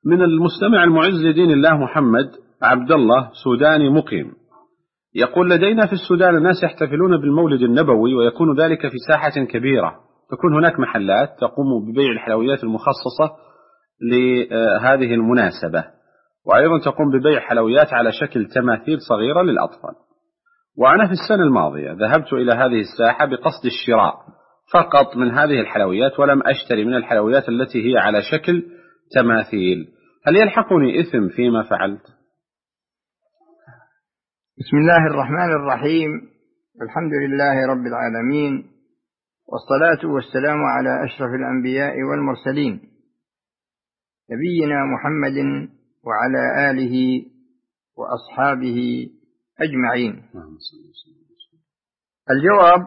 من المستمع المعز لدين الله محمد عبد الله سوداني مقيم، يقول: لدينا في السودان الناس يحتفلون بالمولد النبوي، ويكون ذلك في ساحة كبيرة، تكون هناك محلات تقوم ببيع الحلويات المخصصة لهذه المناسبة، وأيضا تقوم ببيع حلويات على شكل تماثيل صغيرة للأطفال. وأنا في السنة الماضية ذهبت إلى هذه الساحة بقصد الشراء فقط من هذه الحلويات، ولم أشتري من الحلويات التي هي على شكل تماثيل. هل يلحقني إثم فيما فعلت؟ بسم الله الرحمن الرحيم. الحمد لله رب العالمين، والصلاة والسلام على أشرف الأنبياء والمرسلين، نبينا محمد وعلى آله وأصحابه أجمعين. الجواب: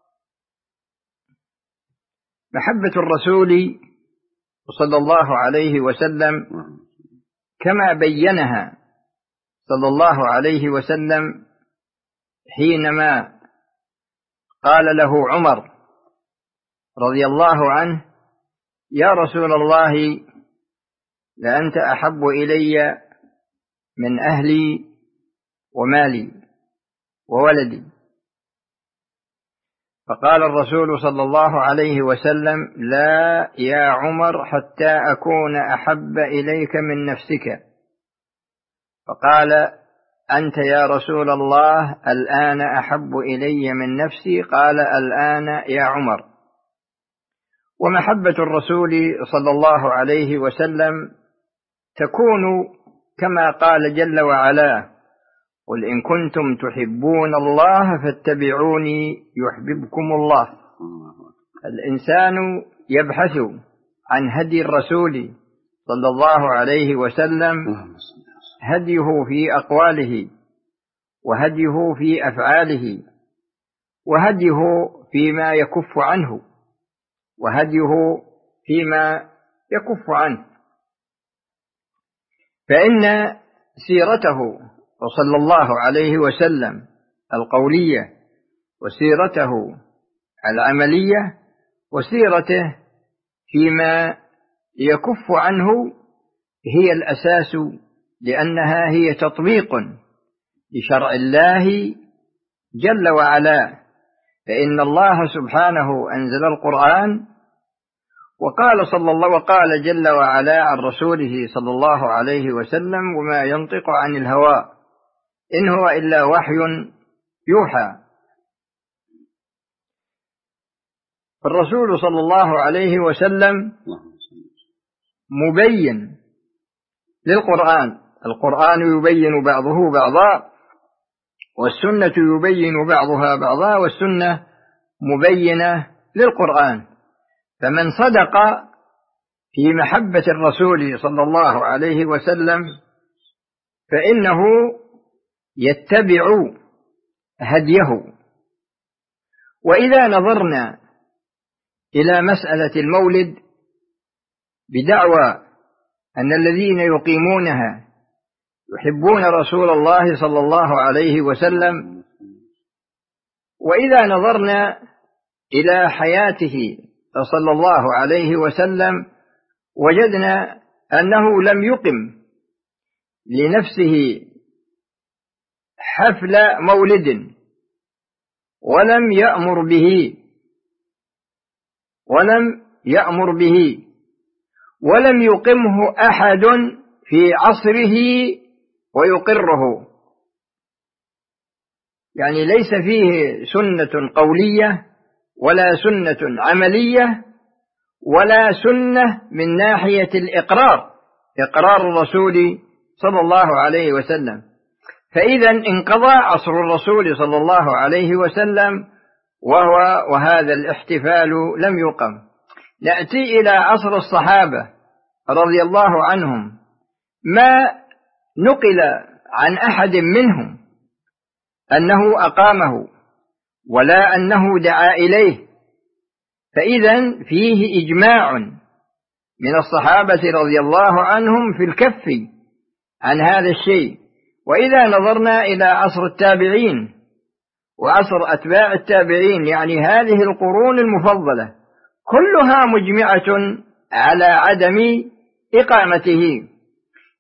محبة الرسول صلى الله عليه وسلم كما بينها صلى الله عليه وسلم حينما قال له عمر رضي الله عنه: يا رسول الله، لأنت أحب إلي من أهلي ومالي وولدي. فقال الرسول صلى الله عليه وسلم: لا يا عمر، حتى أكون أحب إليك من نفسك. فقال: أنت يا رسول الله الآن أحب إلي من نفسي. قال: الآن يا عمر. ومحبة الرسول صلى الله عليه وسلم تكون كما قال جل وعلا: قل إن كنتم تحبون الله فاتبعوني يحببكم الله. الإنسان يبحث عن هدي الرسول صلى الله عليه وسلم، هديه في أقواله، وهديه في أفعاله، وهديه فيما يكف عنه، وهديه فيما يكف عنه. فإن سيرته صلى الله عليه وسلم القولية، وسيرته العملية، وسيرته فيما يكف عنه هي الأساس، لأنها هي تطبيق لشرع الله جل وعلا. فإن الله سبحانه أنزل القرآن، وقال جل وعلا عن رسوله صلى الله عليه وسلم: وما ينطق عن الهوى إن هو إلا وحي يوحى. الرسول صلى الله عليه وسلم مبين للقرآن، القرآن يبين بعضه بعضا، والسنة يبين بعضها بعضا، والسنة مبينة للقرآن. فمن صدق في محبة الرسول صلى الله عليه وسلم فإنه يتبع هديه. وإذا نظرنا إلى مسألة المولد بدعوى أن الذين يقيمونها يحبون رسول الله صلى الله عليه وسلم، وإذا نظرنا إلى حياته صلى الله عليه وسلم وجدنا أنه لم يقم لنفسه حفل مولد، ولم يأمر به ولم يقمه أحد في عصره ويقره. يعني ليس فيه سنة قولية ولا سنة عملية ولا سنة من ناحية إقرار الرسول صلى الله عليه وسلم. فإذا انقضى عصر الرسول صلى الله عليه وسلم وهذا الاحتفال لم يقم. نأتي إلى عصر الصحابة رضي الله عنهم، ما نقل عن أحد منهم أنه أقامه ولا أنه دعا إليه. فإذا فيه إجماع من الصحابة رضي الله عنهم في الكف عن هذا الشيء. وإذا نظرنا إلى عصر التابعين وعصر أتباع التابعين، يعني هذه القرون المفضلة كلها مجمعة على عدم إقامته.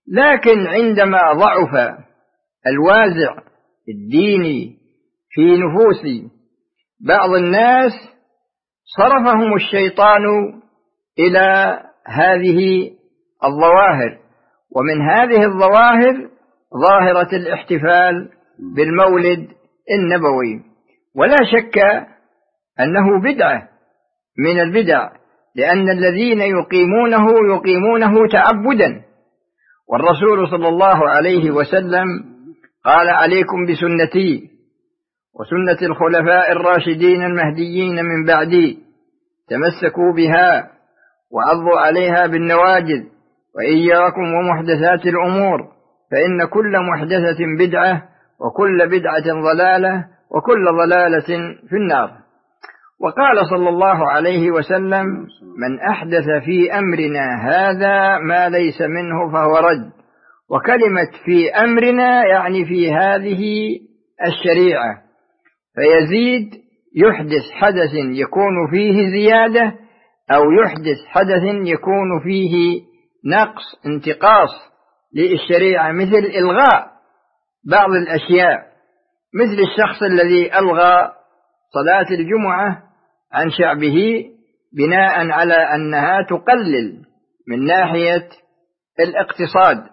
لكن عندما ضعف الوازع الديني في نفوس بعض الناس صرفهم الشيطان إلى هذه الظواهر، ومن هذه الظواهر ظاهرة الاحتفال بالمولد النبوي. ولا شك أنه بدعة من البدع، لأن الذين يقيمونه تعبدا، والرسول صلى الله عليه وسلم قال: عليكم بسنتي وسنة الخلفاء الراشدين المهديين من بعدي، تمسكوا بها وعضوا عليها بالنواجذ، وإياكم ومحدثات الأمور، فإن كل محدثة بدعة وكل بدعة ضلالة وكل ضلالة في النار. وقال صلى الله عليه وسلم: من أحدث في أمرنا هذا ما ليس منه فهو رد. وكلمة في أمرنا يعني في هذه الشريعة، فيزيد يحدث حدث يكون فيه زيادة، أو يحدث حدث يكون فيه نقص انتقاص للشريعة، مثل إلغاء بعض الأشياء، مثل الشخص الذي ألغى صلاة الجمعة عن شعبه بناء على أنها تقلل من ناحية الاقتصاد.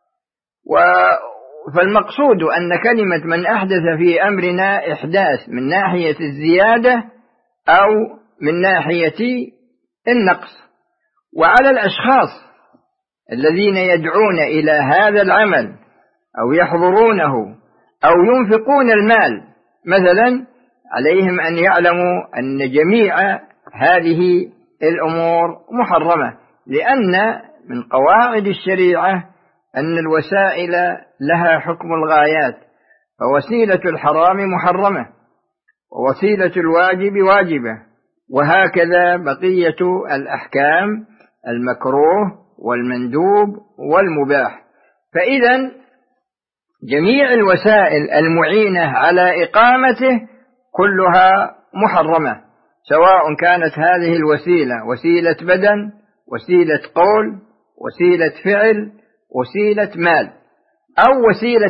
فالمقصود أن كلمة من أحدث في أمرنا إحداث من ناحية الزيادة أو من ناحية النقص. وعلى الأشخاص الذين يدعون إلى هذا العمل أو يحضرونه أو ينفقون المال مثلا، عليهم أن يعلموا أن جميع هذه الأمور محرمة، لأن من قواعد الشريعة أن الوسائل لها حكم الغايات، فوسيلة الحرام محرمة ووسيلة الواجب واجبة، وهكذا بقية الأحكام: المكروه والمندوب والمباح. فإذا جميع الوسائل المعينة على إقامته كلها محرمة، سواء كانت هذه الوسيلة وسيلة بدن، وسيلة قول، وسيلة فعل، وسيلة مال، أو وسيلة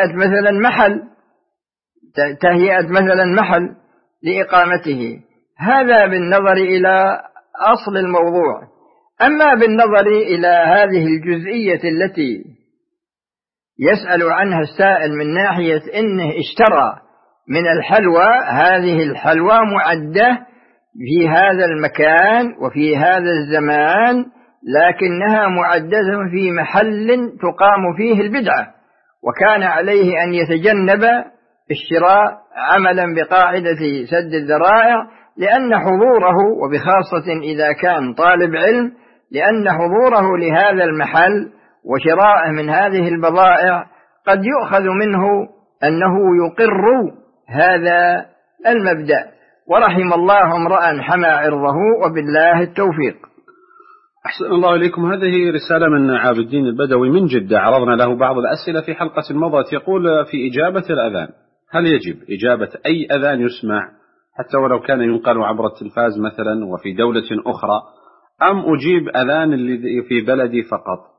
تهيئة مثلا محل لإقامته. هذا بالنظر إلى أصل الموضوع. أما بالنظر إلى هذه الجزئية التي يسأل عنها السائل من ناحية إنه اشترى من الحلوى، هذه الحلوى معدة في هذا المكان وفي هذا الزمان، لكنها معدة في محل تقام فيه البدعة، وكان عليه أن يتجنب الشراء عملا بقاعدة سد الذرائع، لأن حضوره، وبخاصة إذا كان طالب علم، لأن حضوره لهذا المحل وشراءه من هذه البضائع قد يؤخذ منه أنه يقر هذا المبدأ. ورحم الله امرأ حمى عرضه، وبالله التوفيق. أحسن الله إليكم. هذه رسالة من عابد الدين البدوي من جدة، عرضنا له بعض الأسئلة في حلقة مضت. يقول: في إجابة الأذان، هل يجب إجابة أي أذان يسمع حتى ولو كان ينقل عبر التلفاز مثلا وفي دولة أخرى، أم أجيب أذان اللي في بلدي فقط؟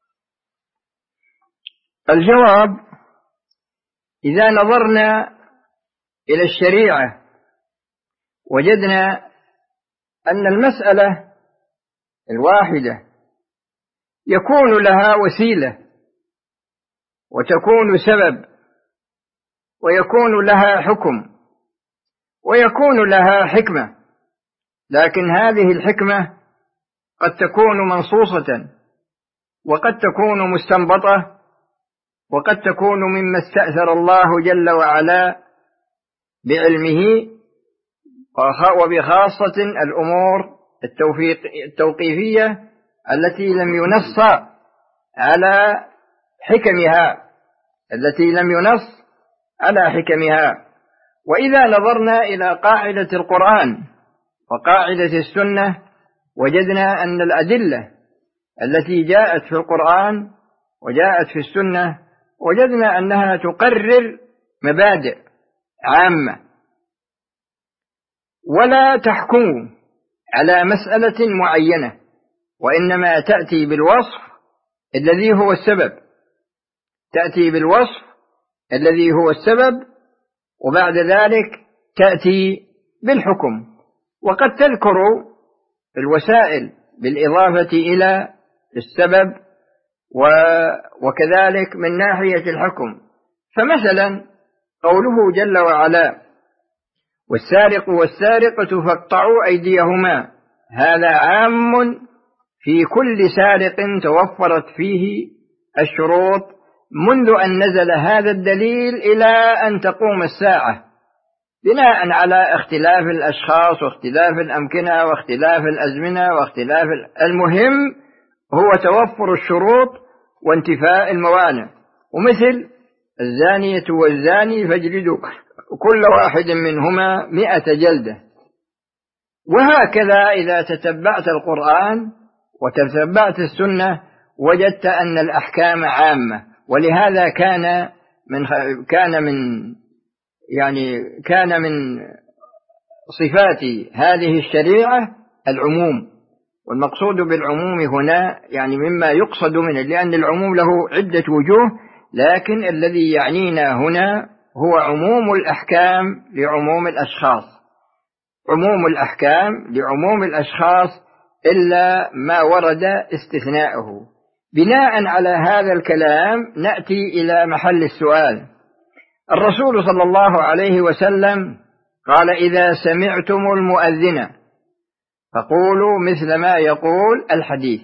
الجواب: إذا نظرنا إلى الشريعة وجدنا أن المسألة الواحدة يكون لها وسيلة وتكون سبب ويكون لها حكم ويكون لها حكمة، لكن هذه الحكمة قد تكون منصوصة وقد تكون مستنبطة وقد تكون مما استأثر الله جل وعلا بعلمه، وبخاصة الأمور التوقيفية التي لم ينص على حكمها. وإذا نظرنا إلى قاعدة القرآن وقاعدة السنة وجدنا أن الأدلة التي جاءت في القرآن وجاءت في السنة وجدنا أنها تقرر مبادئ عامة ولا تحكم على مسألة معينة، وإنما تأتي بالوصف الذي هو السبب، تأتي بالوصف الذي هو السبب، وبعد ذلك تأتي بالحكم. وقد تذكر الوسائل بالإضافة إلى السبب وكذلك من ناحية الحكم. فمثلا قوله جل وعلا: والسارق والسارقة فاقطعوا أيديهما، هذا عام في كل سارق توفرت فيه الشروط منذ أن نزل هذا الدليل إلى أن تقوم الساعة، بناء على اختلاف الأشخاص واختلاف الأمكنة واختلاف الأزمنة واختلاف المهم هو توفر الشروط وانتفاء الموانع. ومثل الزانية والزاني فاجلدوا كل واحد منهما 100 جلدة. وهكذا إذا تتبعت القرآن وتتبعت السنة وجدت أن الأحكام عامة. ولهذا كان من صفات هذه الشريعة العموم. والمقصود بالعموم هنا يعني مما يقصد منه، لأن العموم له عدة وجوه، لكن الذي يعنينا هنا هو عموم الأحكام لعموم الأشخاص، عموم الأحكام لعموم الأشخاص إلا ما ورد استثناؤه. بناء على هذا الكلام نأتي إلى محل السؤال. الرسول صلى الله عليه وسلم قال: إذا سمعتم المؤذن فقولوا مثل ما يقول الحديث.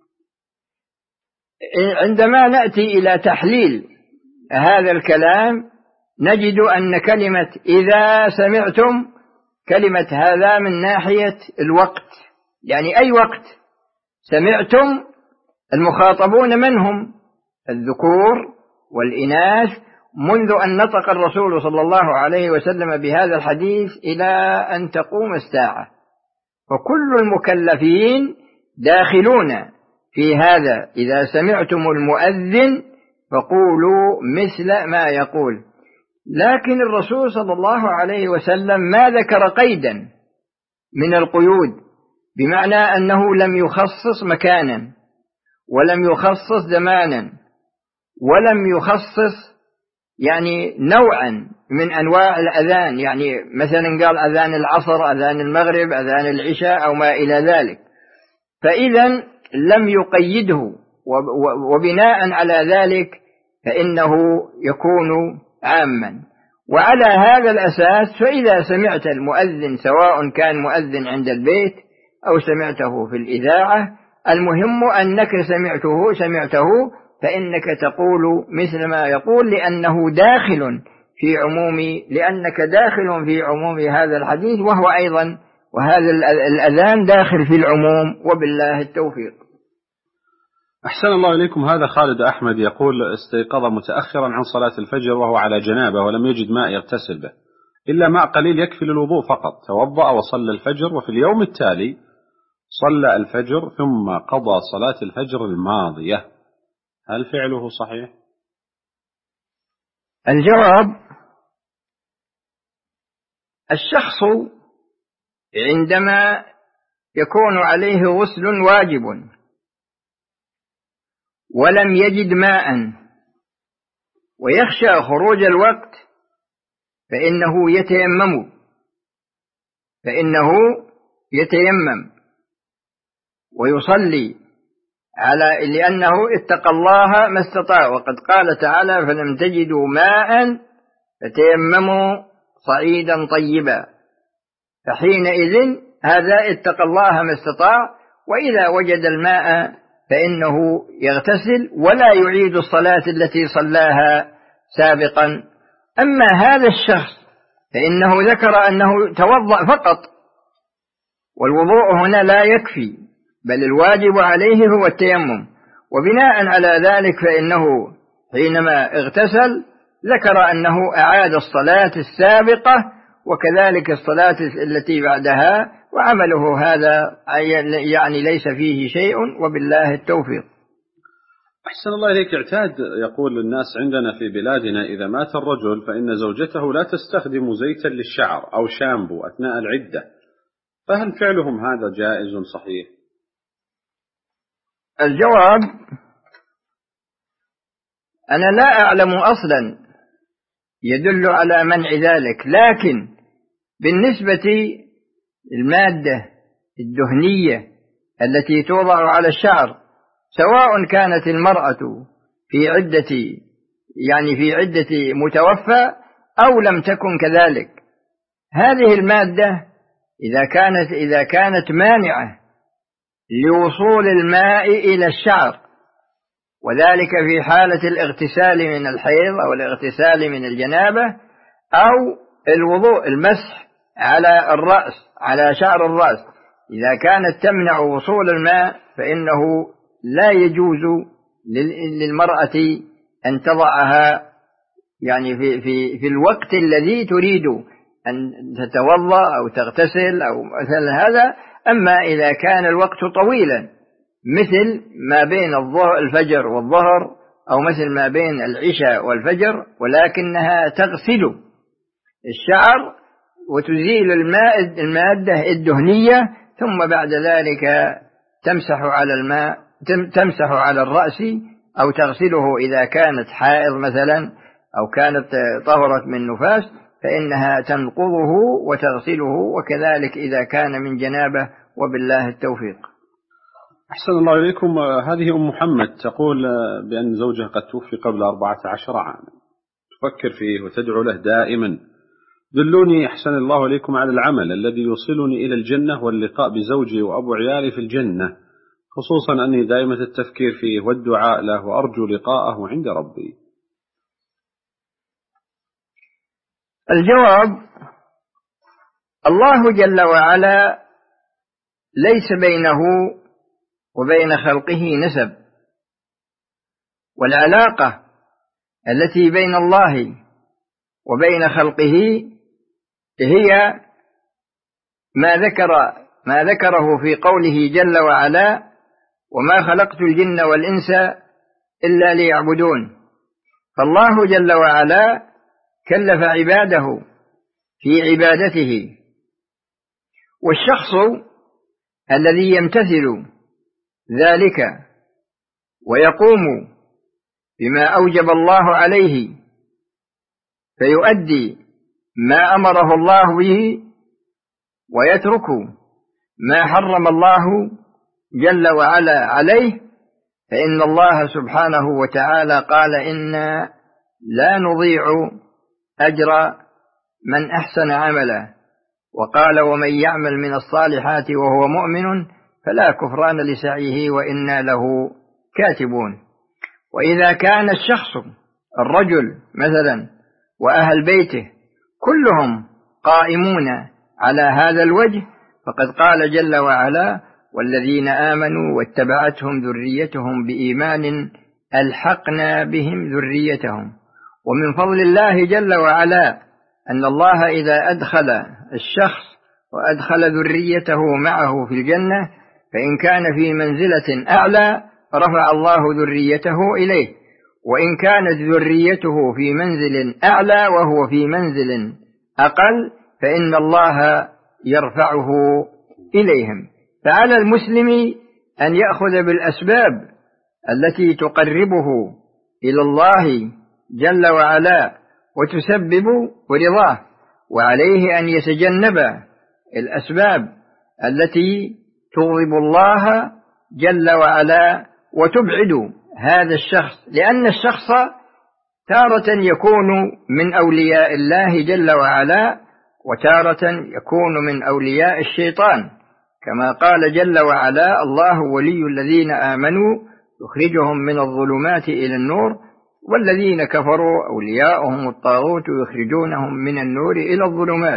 عندما نأتي إلى تحليل هذا الكلام نجد أن كلمة إذا سمعتم كلمة هذا من ناحية الوقت، يعني أي وقت سمعتم المخاطبون من هم؟ الذكور والإناث، منذ أن نطق الرسول صلى الله عليه وسلم بهذا الحديث إلى أن تقوم الساعة. فكل المكلفين داخلون في هذا: إذا سمعتم المؤذن فقولوا مثل ما يقول. لكن الرسول صلى الله عليه وسلم ما ذكر قيدا من القيود، بمعنى أنه لم يخصص مكانا ولم يخصص زمانا ولم يخصص يعني نوعا من أنواع الأذان، يعني مثلا قال أذان العصر، أذان المغرب، أذان العشاء أو ما إلى ذلك. فإذا لم يقيده، وبناء على ذلك فإنه يكون عاما. وعلى هذا الأساس فإذا سمعت المؤذن سواء كان مؤذن عند البيت أو سمعته في الإذاعة، المهم أنك سمعته فإنك تقول مثل ما يقول، لأنك داخل في عموم هذا الحديث، وهو أيضا وهذا الأذان داخل في العموم، وبالله التوفيق. أحسن الله إليكم. هذا خالد أحمد يقول: استيقظ متأخرا عن صلاة الفجر وهو على جنابه ولم يجد ماء يغتسل به إلا ماء قليل يكفي للوضوء فقط، توضأ وصلى الفجر، وفي اليوم التالي صلى الفجر ثم قضى صلاة الفجر الماضية، هل فعله صحيح؟ الجواب: الشخص عندما يكون عليه غسل واجب ولم يجد ماء ويخشى خروج الوقت فإنه يتيمم ويصلي لأنه اتقى الله ما استطاع. وقد قال تعالى: فلم تجدوا ماء فتيمموا صعيدا طيبا. فحينئذ هذا اتقى الله ما استطاع، وإذا وجد الماء فإنه يغتسل ولا يعيد الصلاة التي صلاها سابقا. أما هذا الشخص فإنه ذكر أنه توضأ فقط، والوضوء هنا لا يكفي، بل الواجب عليه هو التيمم. وبناء على ذلك فإنه حينما اغتسل ذكر أنه أعاد الصلاة السابقة وكذلك الصلاة التي بعدها، وعمله هذا يعني ليس فيه شيء، وبالله التوفيق. أحسن الله إليك. اعتاد يقول الناس عندنا في بلادنا: إذا مات الرجل فإن زوجته لا تستخدم زيتا للشعر أو شامبو أثناء العدة، فهل فعلهم هذا جائز صحيح؟ الجواب: أنا لا أعلم أصلا يدل على منع ذلك، لكن بالنسبة للمادة الدهنية التي توضع على الشعر، سواء كانت المرأة في عدة متوفى أو لم تكن كذلك، هذه المادة إذا كانت مانعة لوصول الماء إلى الشعر، وذلك في حالة الاغتسال من الحيض أو الاغتسال من الجنابة أو الوضوء، المسح على الرأس، على شعر الرأس، إذا كانت تمنع وصول الماء فإنه لا يجوز للمرأة أن تضعها يعني في الوقت الذي تريد أن تتوضأ أو تغتسل أو مثل هذا. أما إذا كان الوقت طويلا مثل ما بين الفجر والظهر، أو مثل ما بين العشاء والفجر، ولكنها تغسل الشعر وتزيل المادة الدهنية، ثم بعد ذلك تمسح على الرأس أو تغسله إذا كانت حائض مثلا أو كانت طهرت من نفاس، فإنها تنقضه وتغسله، وكذلك إذا كان من جنابه، وبالله التوفيق. أحسن الله إليكم. هذه أم محمد تقول بأن زوجها قد توفي قبل 14 عاما، تفكر فيه وتدعو له دائما. دلوني أحسن الله إليكم على العمل الذي يوصلني إلى الجنة واللقاء بزوجي وأبو عيالي في الجنة، خصوصا أني دائمة التفكير فيه والدعاء له وأرجو لقاءه عند ربي. الجواب: الله جل وعلا ليس بينه وبين خلقه نسب، والعلاقة التي بين الله وبين خلقه هي ما ذكره في قوله جل وعلا: وما خلقت الجن والإنس إلا ليعبدون. فالله جل وعلا كلف عباده في عبادته، والشخص الذي يمتثل ذلك ويقوم بما أوجب الله عليه فيؤدي ما أمره الله به ويترك ما حرم الله جل وعلا عليه، فإن الله سبحانه وتعالى قال: إنا لا نضيع أجر من أحسن عملا، وقال: ومن يعمل من الصالحات وهو مؤمن فلا كفران لسعيه وإنا له كاتبون. وإذا كان الشخص الرجل مثلا وأهل بيته كلهم قائمون على هذا الوجه، فقد قال جل وعلا: والذين آمنوا واتبعتهم ذريتهم بإيمان ألحقنا بهم ذريتهم. ومن فضل الله جل وعلا أن الله إذا أدخل الشخص وأدخل ذريته معه في الجنة، فإن كان في منزلة أعلى رفع الله ذريته إليه، وإن كانت ذريته في منزل أعلى وهو في منزل أقل فإن الله يرفعه إليهم. فعلى المسلم أن يأخذ بالأسباب التي تقربه إلى الله جل وعلا وتسبب رضاه، وعليه أن يتجنب الأسباب التي تغضب الله جل وعلا وتبعد هذا الشخص، لأن الشخص تارة يكون من أولياء الله جل وعلا وتارة يكون من أولياء الشيطان، كما قال جل وعلا: الله ولي الذين آمنوا يخرجهم من الظلمات إلى النور والذين كفروا أولياؤهم الطاغوت يخرجونهم من النور إلى الظلمات.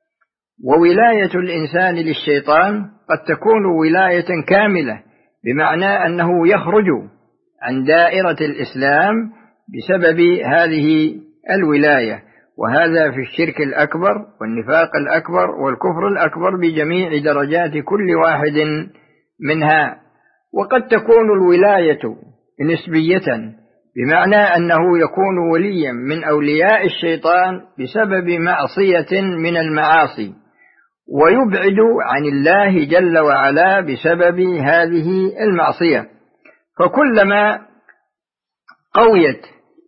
وولاية الإنسان للشيطان قد تكون ولاية كاملة، بمعنى أنه يخرج عن دائرة الإسلام بسبب هذه الولاية، وهذا في الشرك الأكبر والنفاق الأكبر والكفر الأكبر بجميع درجات كل واحد منها. وقد تكون الولاية نسبية، بمعنى أنه يكون وليا من أولياء الشيطان بسبب معصية من المعاصي، ويبعد عن الله جل وعلا بسبب هذه المعصية. فكلما قويت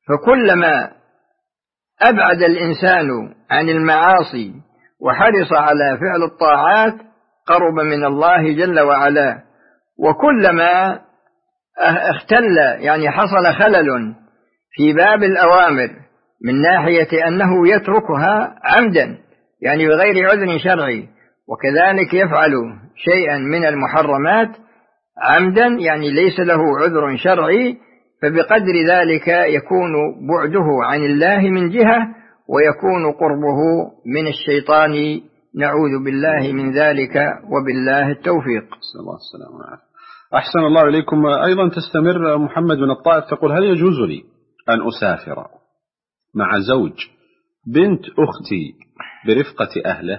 فكلما أبعد الإنسان عن المعاصي وحرص على فعل الطاعات قرب من الله جل وعلا. وكلما اختل يعني حصل خلل في باب الأوامر من ناحية أنه يتركها عمدا يعني بغير عذر شرعي، وكذلك يفعل شيئا من المحرمات عمدا يعني ليس له عذر شرعي، فبقدر ذلك يكون بعده عن الله من جهة ويكون قربه من الشيطان، نعوذ بالله من ذلك وبالله التوفيق. صلى الله السلام عليكم. أحسن الله إليكم. أيضا تستمر محمد بن الطائف تقول: هل يجوز لي أن أسافر مع زوج بنت أختي برفقة أهله؟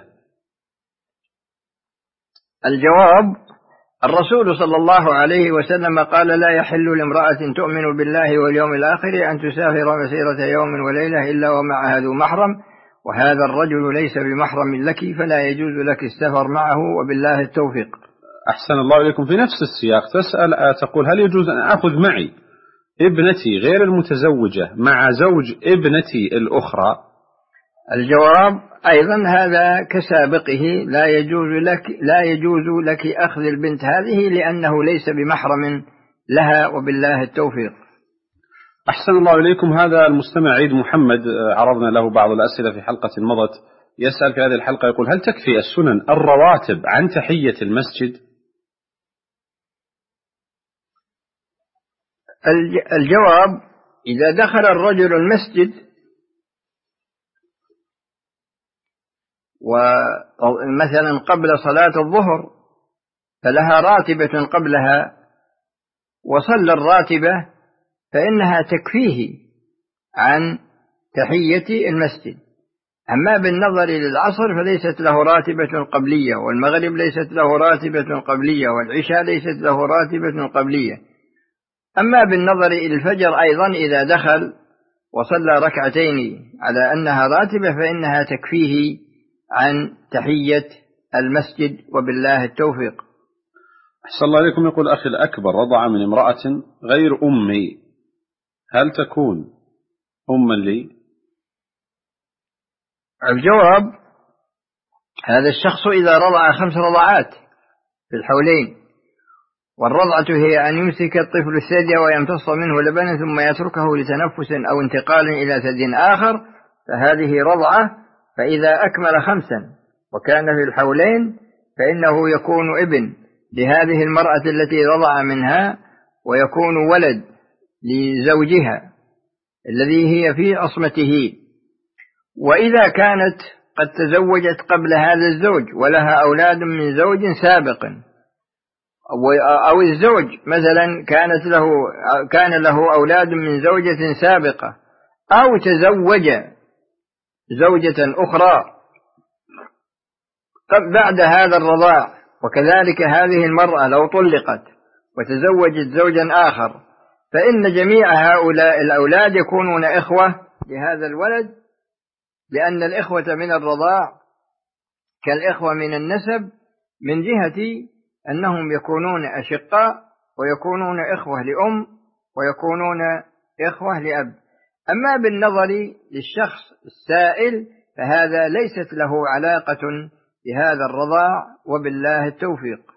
الجواب: الرسول صلى الله عليه وسلم قال: لا يحل لامرأة تؤمن بالله واليوم الآخر أن تسافر مسيرة يوم وليلة إلا ومعها ذو محرم، وهذا الرجل ليس بمحرم لك فلا يجوز لك السفر معه وبالله التوفيق. أحسن الله إليكم. في نفس السياق تقول: هل يجوز أن أخذ معي ابنتي غير المتزوجة مع زوج ابنتي الأخرى؟ الجواب: أيضا هذا كسابقه، لا يجوز لك أخذ البنت هذه لأنه ليس بمحرم لها وبالله التوفيق. أحسن الله إليكم. هذا المستمع عيد محمد عرضنا له بعض الأسئلة في حلقة مضت، يسأل في هذه الحلقة يقول: هل تكفي السنن الرواتب عن تحية المسجد؟ الجواب: إذا دخل الرجل المسجد ومثلا قبل صلاة الظهر فلها راتبة قبلها وصلى الراتبة فإنها تكفيه عن تحية المسجد. أما بالنظر للعصر فليست له راتبة قبلية، والمغرب ليست له راتبة قبلية، والعشاء ليست له راتبة قبلية. أما بالنظر إلى الفجر أيضا إذا دخل وصلى ركعتين على أنها راتبة فإنها تكفيه عن تحية المسجد وبالله التوفيق. أحسن الله إليكم. يقول: أخي الأكبر رضع من امرأة غير أمي، هل تكون أما لي؟ الجواب: هذا الشخص إذا رضع 5 رضعات في الحولين، والرضعة هي أن يمسك الطفل الثدي ويمتص منه لبنا ثم يتركه لتنفس أو انتقال إلى ثدي آخر، فهذه رضعة. فإذا أكمل 5 وكان في الحولين فإنه يكون ابن لهذه المرأة التي رضع منها، ويكون ولد لزوجها الذي هي في عصمته. وإذا كانت قد تزوجت قبل هذا الزوج ولها أولاد من زوج سابق، أو الزوج مثلا كان له أولاد من زوجة سابقة، أو تزوج زوجة أخرى بعد هذا الرضاع، وكذلك هذه المرأة لو طلقت وتزوجت زوجا آخر، فإن جميع هؤلاء الأولاد يكونون إخوة لهذا الولد، لأن الإخوة من الرضاع كالإخوة من النسب، من جهة أنهم يكونون أشقاء ويكونون إخوة لأم ويكونون إخوة لأب. أما بالنظر للشخص السائل فهذا ليست له علاقة بهذا الرضاع وبالله التوفيق.